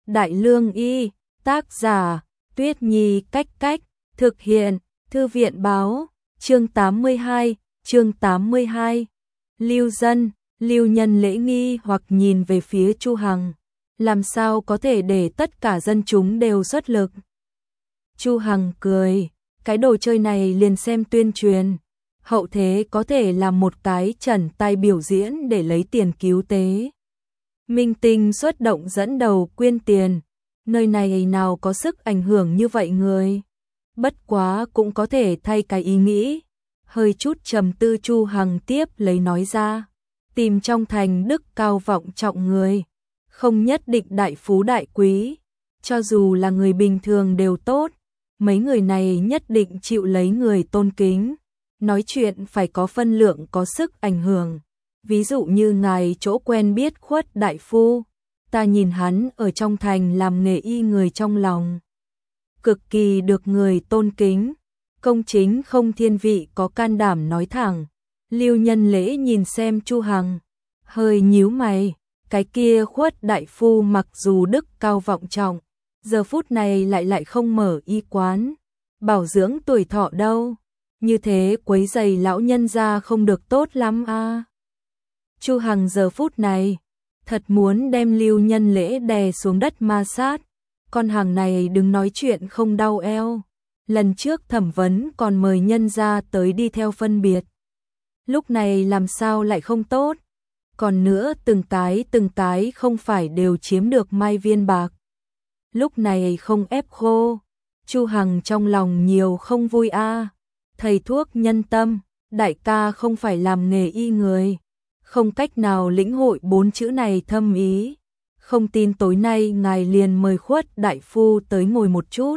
Đại Lương Y, tác giả, Tuyết Nhi Cách Cách, thực hiện, Thư viện Báo, chương 82. Lưu Dân, Lưu Nhân Lễ nghi hoặc nhìn về phía Chu Hằng, làm sao có thể để tất cả dân chúng đều xuất lực. Chu Hằng cười, cái đồ chơi này liền xem tuyên truyền, hậu thế có thể làm một cái trần tay biểu diễn để lấy tiền cứu tế. Minh tinh xuất động dẫn đầu quyên tiền, nơi này nào có sức ảnh hưởng như vậy người. Bất quá cũng có thể thay cái ý nghĩ. Hơi chút trầm tư Chu Hằng tiếp lấy nói ra, tìm trong thành đức cao vọng trọng người, không nhất định đại phú đại quý, cho dù là người bình thường đều tốt, mấy người này nhất định chịu lấy người tôn kính, nói chuyện phải có phân lượng có sức ảnh hưởng. Ví dụ như ngài chỗ quen biết Khuất đại phu, ta nhìn hắn ở trong thành làm nghề y người trong lòng cực kỳ được người tôn kính, công chính không thiên vị, có can đảm nói thẳng. Lưu Nhân Lễ nhìn xem Chu Hằng, hơi nhíu mày, cái kia Khuất đại phu mặc dù đức cao vọng trọng, giờ phút này lại không mở y quán, bảo dưỡng tuổi thọ đâu, như thế quấy rầy lão nhân gia không được tốt lắm a. Chu Hằng giờ phút này thật muốn đem Lưu Nhân Lễ đè xuống đất ma sát, con hàng này đừng nói chuyện không đau eo. Lần trước thẩm vấn còn mời nhân gia tới đi theo phân biệt, lúc này làm sao lại không tốt. Còn nữa từng cái không phải đều chiếm được mai viên bạc, lúc này không ép khô. Chu Hằng trong lòng nhiều không vui a. Thầy thuốc nhân tâm, đại ca không phải làm nghề y người, không cách nào lĩnh hội 4 chữ này thâm ý. Không tin tối nay ngài liền mời Khuất đại phu tới ngồi một chút,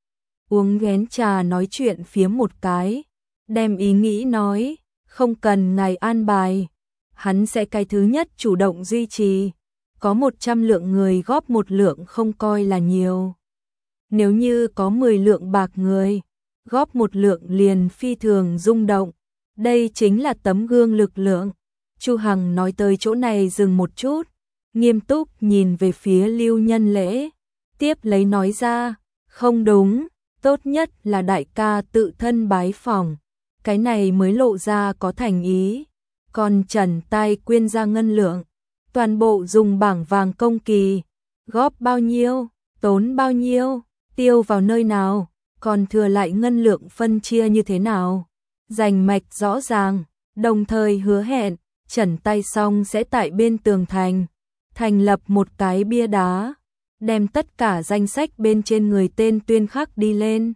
uống ghén trà nói chuyện phiếm một cái, đem ý nghĩ nói, không cần ngài an bài, hắn sẽ cái thứ nhất chủ động duy trì, có 100 lượng người góp 1 lượng không coi là nhiều. Nếu như có 10 lượng bạc người, góp 1 lượng liền phi thường rung động, đây chính là tấm gương lực lượng. Chu Hằng nói tới chỗ này dừng một chút, nghiêm túc nhìn về phía Lưu Nhân Lễ, tiếp lấy nói ra, không đúng, tốt nhất là đại ca tự thân bái phỏng, cái này mới lộ ra có thành ý. Còn trần tay quyên ra ngân lượng, toàn bộ dùng bảng vàng công kỳ, góp bao nhiêu, tốn bao nhiêu, tiêu vào nơi nào, còn thừa lại ngân lượng phân chia như thế nào, rành mạch rõ ràng, đồng thời hứa hẹn, trần tay xong sẽ tại bên tường thành thành lập một cái bia đá, đem tất cả danh sách bên trên người tên tuyên khắc đi lên.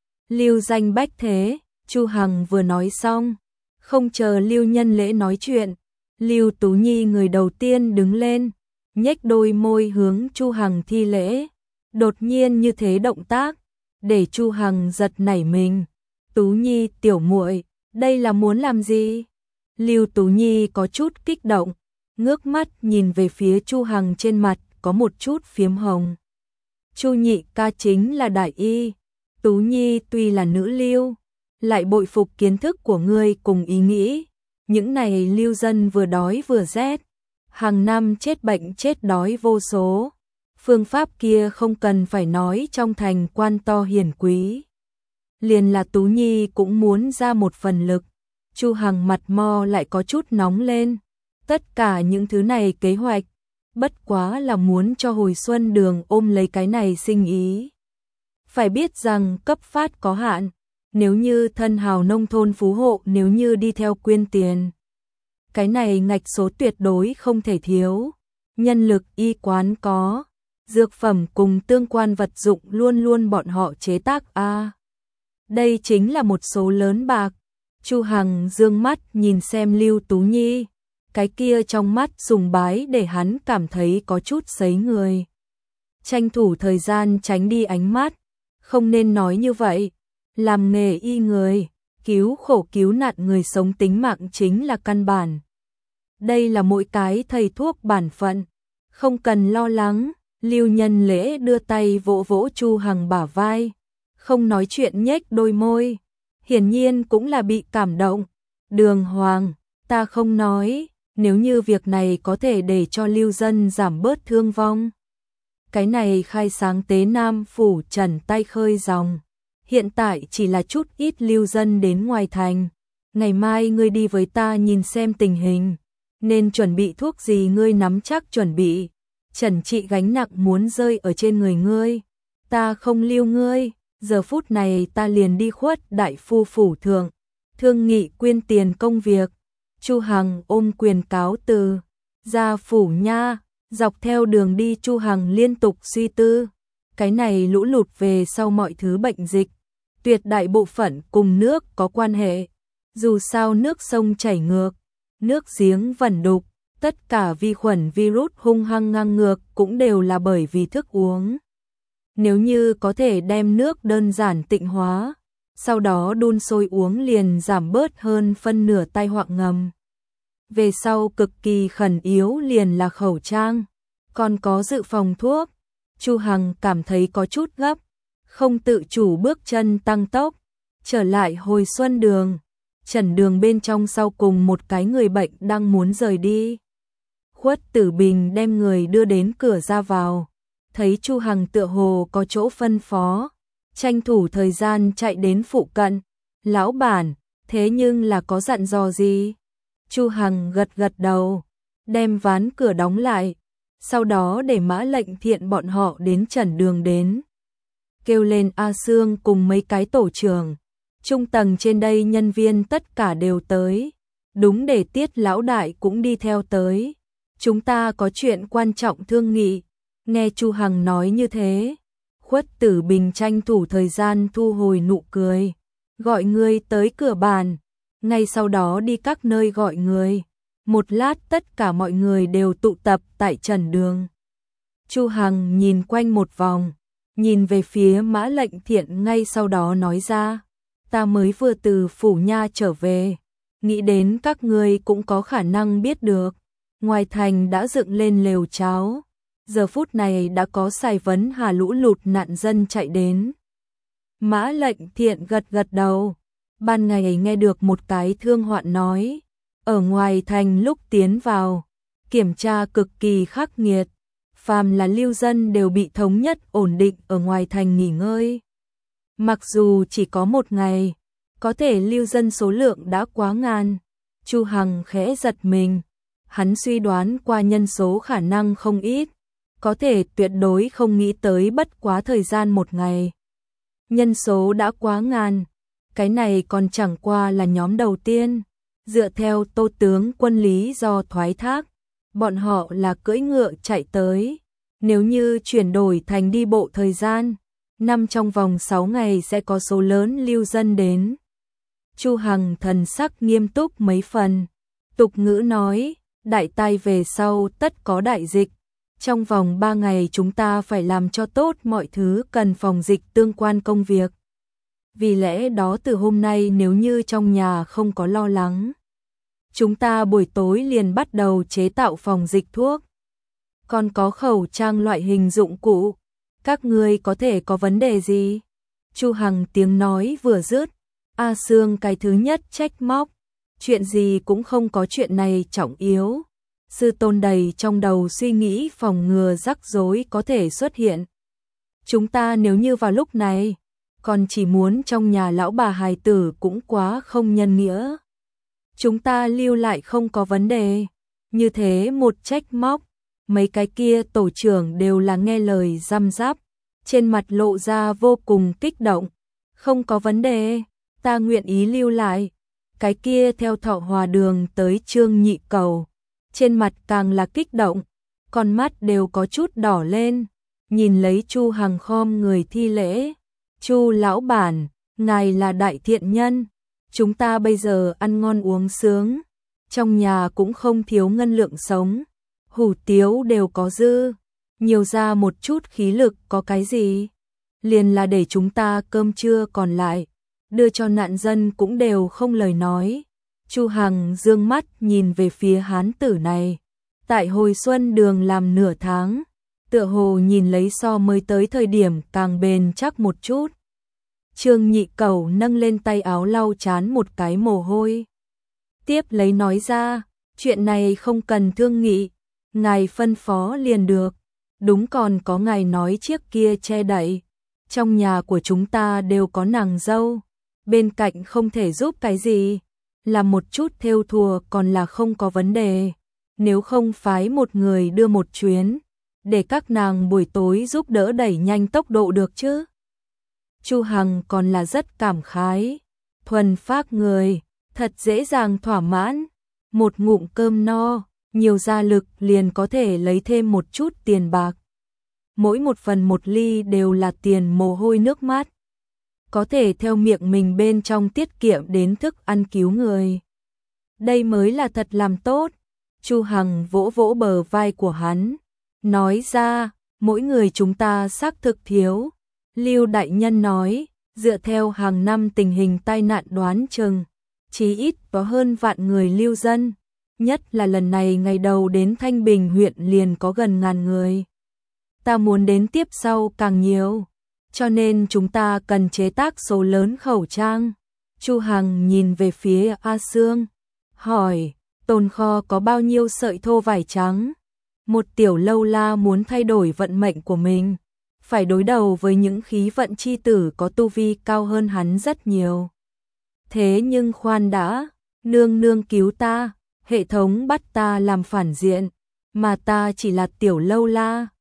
Lưu danh bách thế. Chu Hằng vừa nói xong, không chờ Lưu Nhân Lễ nói chuyện, Lưu Tú Nhi người đầu tiên đứng lên, nhếch đôi môi hướng Chu Hằng thi lễ. Đột nhiên như thế động tác, để Chu Hằng giật nảy mình. Tú Nhi tiểu muội, đây là muốn làm gì? Lưu Tú Nhi có chút kích động, ngước mắt nhìn về phía Chu Hằng, trên mặt có một chút phiếm hồng. Chu nhị ca chính là đại y, Tú Nhi tuy là nữ lưu, lại bội phục kiến thức của ngươi cùng ý nghĩ. Những này lưu dân vừa đói vừa rét, hàng năm chết bệnh chết đói vô số. Phương pháp kia không cần phải nói, trong thành quan to hiển quý, liền là Tú Nhi cũng muốn ra một phần lực. Chu Hằng mặt mo lại có chút nóng lên. Tất cả những thứ này kế hoạch, bất quá là muốn cho hồi xuân đường ôm lấy cái này sinh ý. Phải biết rằng cấp phát có hạn, nếu như thân hào nông thôn phú hộ nếu như đi theo quyên tiền, cái này ngạch số tuyệt đối không thể thiếu. Nhân lực y quán có, dược phẩm cùng tương quan vật dụng luôn luôn bọn họ chế tác a. Đây chính là một số lớn bạc. Chu Hằng dương mắt nhìn xem Lưu Tú Nhi, cái kia trong mắt sùng bái để hắn cảm thấy có chút sấy người. Tranh thủ thời gian tránh đi ánh mắt, không nên nói như vậy, làm nghề y người, cứu khổ cứu nạn người sống tính mạng chính là căn bản. Đây là mỗi cái thầy thuốc bản phận, không cần lo lắng. Lưu Nhân Lễ đưa tay vỗ vỗ Chu Hằng bả vai, không nói chuyện, nhếch đôi môi, hiển nhiên cũng là bị cảm động. Đường Hoàng, ta không nói, nếu như việc này có thể để cho lưu dân giảm bớt thương vong, cái này khai sáng Tế Nam phủ trần tay khơi dòng. Hiện tại chỉ là chút ít lưu dân đến ngoài thành. Ngày mai ngươi đi với ta nhìn xem tình hình. Nên chuẩn bị thuốc gì ngươi nắm chắc chuẩn bị. Trần trị gánh nặng muốn rơi ở trên người ngươi. Ta không lưu ngươi. Giờ phút này ta liền đi khuất đại phu phủ thượng. Thương nghị quyên tiền công việc. Chu Hằng ôm quyền cáo từ. Ra phủ nha. Dọc theo đường đi Chu Hằng liên tục suy tư. Cái này lũ lụt về sau mọi thứ bệnh dịch. Tuyệt đại bộ phận cùng nước có quan hệ. Dù sao nước sông chảy ngược, nước giếng vẩn đục, tất cả vi khuẩn virus hung hăng ngang ngược cũng đều là bởi vì thức uống. Nếu như có thể đem nước đơn giản tịnh hóa, sau đó đun sôi uống liền giảm bớt hơn phân nửa tai họa ngầm. Về sau cực kỳ khẩn yếu liền là khẩu trang, còn có dự phòng thuốc. Chu Hằng cảm thấy có chút gấp, không tự chủ bước chân tăng tốc, trở lại hồi xuân đường. Trần đường bên trong sau cùng một cái người bệnh đang muốn rời đi. Khuất Tử Bình đem người đưa đến cửa ra vào, thấy Chu Hằng tựa hồ có chỗ phân phó, tranh thủ thời gian chạy đến phụ cận. Lão bản, thế nhưng là có dặn dò gì? Chu Hằng gật gật đầu, đem ván cửa đóng lại, sau đó để Mã Lệnh Thiện bọn họ đến Trần đường đến. Kêu lên A Sương cùng mấy cái tổ trưởng. Trung tầng trên đây nhân viên tất cả đều tới. Đúng để Tiết lão đại cũng đi theo tới. Chúng ta có chuyện quan trọng thương nghị. Nghe Chu Hằng nói như thế, Khuất Tử Bình tranh thủ thời gian thu hồi nụ cười. Gọi người tới cửa bàn. Ngay sau đó đi các nơi gọi người. Một lát tất cả mọi người đều tụ tập tại Trần đường. Chu Hằng nhìn quanh một vòng, nhìn về phía Mã Lệnh Thiện, ngay sau đó nói ra. Ta mới vừa từ phủ nha trở về, nghĩ đến các ngươi cũng có khả năng biết được. Ngoài thành đã dựng lên lều cháo, giờ phút này đã có Sài Vấn Hà lũ lụt nạn dân chạy đến. Mã Lệnh Thiện gật gật đầu, ban ngày nghe được một cái thương hoạn nói, ở ngoài thành lúc tiến vào, kiểm tra cực kỳ khắc nghiệt, phàm là lưu dân đều bị thống nhất ổn định ở ngoài thành nghỉ ngơi. Mặc dù chỉ có một ngày, có thể lưu dân số lượng đã quá ngàn. Chu Hằng khẽ giật mình, hắn suy đoán qua nhân số khả năng không ít, có thể tuyệt đối không nghĩ tới bất quá thời gian một ngày. Nhân số đã quá ngàn, cái này còn chẳng qua là nhóm đầu tiên. Dựa theo Tô tướng quân lý do thoái thác, bọn họ là cưỡi ngựa chạy tới. Nếu như chuyển đổi thành đi bộ thời gian, năm trong vòng 6 ngày sẽ có số lớn lưu dân đến. Chu Hằng thần sắc nghiêm túc mấy phần. Tục ngữ nói, đại tai về sau tất có đại dịch. Trong vòng 3 ngày chúng ta phải làm cho tốt mọi thứ cần phòng dịch tương quan công việc. Vì lẽ đó từ hôm nay nếu như trong nhà không có lo lắng, chúng ta buổi tối liền bắt đầu chế tạo phòng dịch thuốc. Còn có khẩu trang loại hình dụng cụ. Các ngươi có thể có vấn đề gì? Chu Hằng tiếng nói vừa dứt, A Sương cái thứ nhất trách móc. Chuyện gì cũng không có, chuyện này trọng yếu. Sư tôn đầy trong đầu suy nghĩ phòng ngừa rắc rối có thể xuất hiện. Chúng ta nếu như vào lúc này, còn chỉ muốn trong nhà lão bà hài tử cũng quá không nhân nghĩa. Chúng ta lưu lại không có vấn đề. Như thế một trách móc, mấy cái kia tổ trưởng đều là nghe lời răm rắp, trên mặt lộ ra vô cùng kích động. Không có vấn đề, ta nguyện ý lưu lại. Cái kia theo Thọ Hòa đường tới Trương Nhị Cầu, trên mặt càng là kích động, con mắt đều có chút đỏ lên, nhìn lấy Chu Hằng khom người thi lễ. Chu lão bản, ngài là đại thiện nhân, chúng ta bây giờ ăn ngon uống sướng, trong nhà cũng không thiếu ngân lượng sống, hủ tiếu đều có dư, nhiều ra một chút khí lực có cái gì, liền là để chúng ta cơm trưa còn lại, đưa cho nạn dân cũng đều không lời nói. Chu Hằng dương mắt nhìn về phía hán tử này, tại hồi xuân đường làm nửa tháng, tựa hồ nhìn lấy so mới tới thời điểm càng bền chắc một chút. Trương Nhị Cầu nâng lên tay áo lau chán một cái mồ hôi. Tiếp lấy nói ra, chuyện này không cần thương nghị, ngài phân phó liền được. Đúng, còn có ngài nói chiếc kia che đậy. Trong nhà của chúng ta đều có nàng dâu, bên cạnh không thể giúp cái gì. Làm một chút thêu thùa còn là không có vấn đề. Nếu không phái một người đưa một chuyến, để các nàng buổi tối giúp đỡ đẩy nhanh tốc độ được chứ. Chu Hằng còn là rất cảm khái. Thuần phác người, thật dễ dàng thỏa mãn. Một ngụm cơm no, nhiều gia lực liền có thể lấy thêm một chút tiền bạc. Mỗi một phần một ly đều là tiền mồ hôi nước mắt. Có thể theo miệng mình bên trong tiết kiệm đến thức ăn cứu người. Đây mới là thật làm tốt. Chu Hằng vỗ vỗ bờ vai của hắn, nói ra, mỗi người chúng ta xác thực thiếu. Lưu đại nhân nói, dựa theo hàng năm tình hình tai nạn đoán chừng, chí ít có hơn vạn người lưu dân. Nhất là lần này ngày đầu đến Thanh Bình huyện liền có gần 1000 người. Ta muốn đến tiếp sau càng nhiều, cho nên chúng ta cần chế tác số lớn khẩu trang. Chu Hằng nhìn về phía A Sương, hỏi, tồn kho có bao nhiêu sợi thô vải trắng? Một tiểu lâu la muốn thay đổi vận mệnh của mình, phải đối đầu với những khí vận chi tử có tu vi cao hơn hắn rất nhiều. Thế nhưng khoan đã, nương nương cứu ta, hệ thống bắt ta làm phản diện, mà ta chỉ là tiểu lâu la.